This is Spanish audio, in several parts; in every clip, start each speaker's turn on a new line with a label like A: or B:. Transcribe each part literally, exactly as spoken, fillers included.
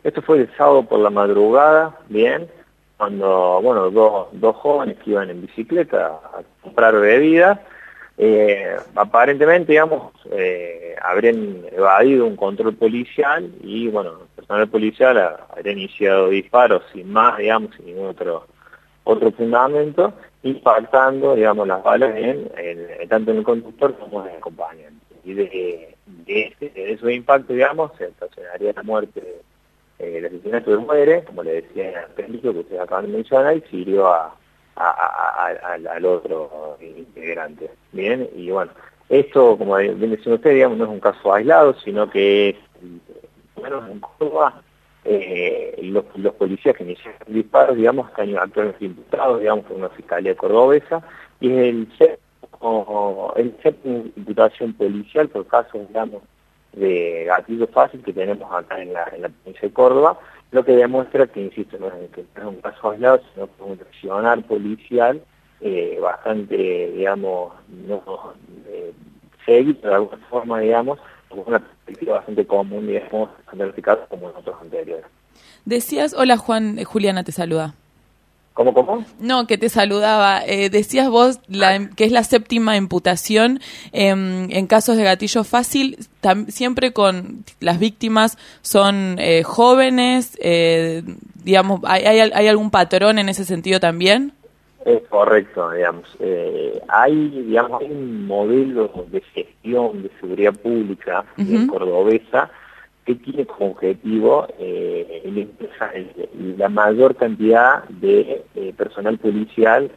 A: Esto fue el sábado por la madrugada, bien, cuando, bueno, dos, dos jóvenes que iban en bicicleta a comprar bebidas, eh, aparentemente, digamos, eh, habrían evadido un control policial y, bueno, el personal policial habría iniciado disparos sin más, digamos, sin ningún otro, otro fundamento, impactando, digamos, las balas en, en, tanto en el conductor como en el acompañante. Y de, de, ese, de esos impactos, digamos, se ocasionaría la muerte de Eh, el asesinato de Muere, como le decía en el película que ustedes acaban de mencionar, y sirvió a, a, a, a, al otro integrante. Bien, y bueno, esto, como bien decía usted, digamos, no es un caso aislado, sino que es, bueno, en Córdoba, eh, los, los policías que iniciaron disparos, digamos, están actualmente imputados, digamos, por una fiscalía cordobesa, y es el séptimo, el séptimo imputación policial por casos, digamos, de gatillo fácil que tenemos acá en la, en la provincia de Córdoba, lo que demuestra que, insisto, no es, que no es un caso aislado, sino que es un accionar policial eh, bastante, digamos, no eh, seguido de alguna forma, digamos, con una perspectiva bastante común, digamos, en este caso como en otros anteriores.
B: Decías, hola Juan, eh, Juliana te saluda.
A: ¿Cómo, cómo?
B: No, que te saludaba. Eh, decías vos la, que es la séptima imputación eh, en casos de gatillo fácil, tam, siempre con las víctimas son eh, jóvenes, eh, digamos, ¿hay, hay, ¿hay algún patrón en ese sentido también?
A: Es correcto, digamos. Eh, hay, digamos, hay un modelo de gestión de seguridad pública uh-huh. cordobesa que tiene como objetivo eh, la mayor cantidad de eh, personal policial.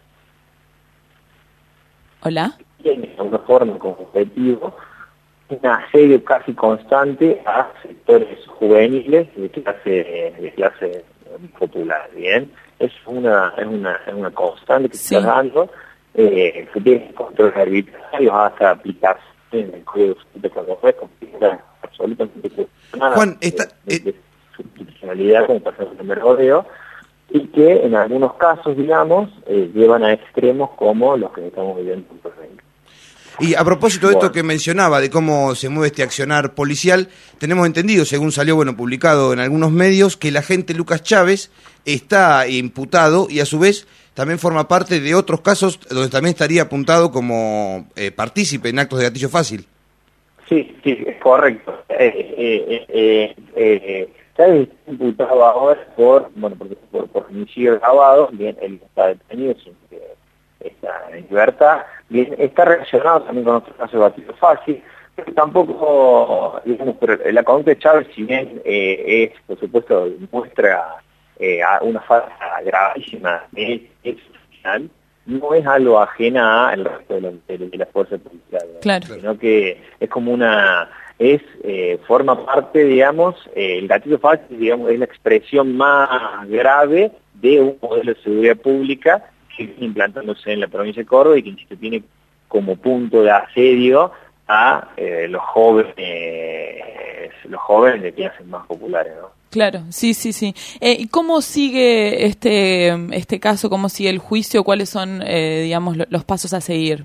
B: Hola.
A: Tiene de alguna forma como objetivo un asedio casi constante a sectores juveniles de clase, de clase popular, ¿bien? Es una, es una, es una constante que sí. se está dando, eh, que tiene controles arbitrarios hasta aplicarse en el código de Córdoba, absolutamente cuestionada
C: Juan, esta,
A: de, de, de su institucionalidad como personas de merodeo, y que en algunos casos, digamos, eh, llevan a extremos como los que estamos viviendo en Puerto Rico.
C: Y a propósito de
A: bueno.
C: esto que mencionaba, de cómo se mueve este accionar policial, tenemos entendido, según salió bueno publicado en algunos medios, que el agente Lucas Chávez está imputado y a su vez también forma parte de otros casos donde también estaría apuntado como eh, partícipe en actos de gatillo fácil.
A: Sí, sí, es correcto. Eh, eh, eh, eh, Chávez está imputado ahora por, bueno, por, por, por homicidio grabado, bien, él está detenido, sin que está en libertad, bien, está relacionado también con otros casos de gatillo fácil, pero tampoco, digamos, pero la conducta de Chávez, si bien eh, es, por supuesto, muestra eh, una falta gravísima de hecho social, no es algo ajena al resto de, la, de, de las fuerzas policiales,
B: claro.
A: sino que es como una, es eh, forma parte, digamos, eh, el gatillo fácil, digamos, es la expresión más grave de un modelo de seguridad pública que viene implantándose en la provincia de Córdoba y que, insisto, tiene como punto de asedio a eh, los jóvenes, eh, los jóvenes de clases más populares, ¿no?
B: Claro, sí, sí, sí. Eh, ¿Y cómo sigue este este caso? ¿Cómo sigue el juicio? ¿Cuáles son, eh, digamos, lo, los pasos a seguir?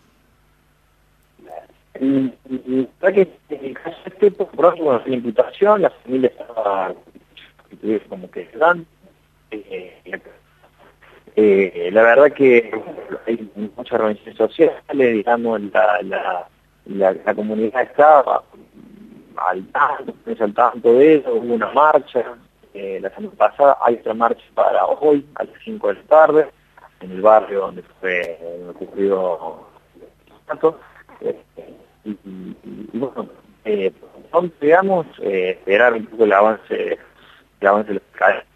A: Y, y, y que en el caso este, por próximo a la imputación, la familia estaba como que eh, eh, la verdad que hay muchas organizaciones sociales, digamos, la, la, la, la comunidad estaba al tanto, al tanto de eso, hubo una marcha, eh, la semana pasada hay otra marcha para hoy, a las cinco de la tarde, en el barrio donde fue donde ocurrió el asesinato, eh, y, y, y bueno, eh, digamos, eh, esperar un poco el avance, el avance de los fiscales.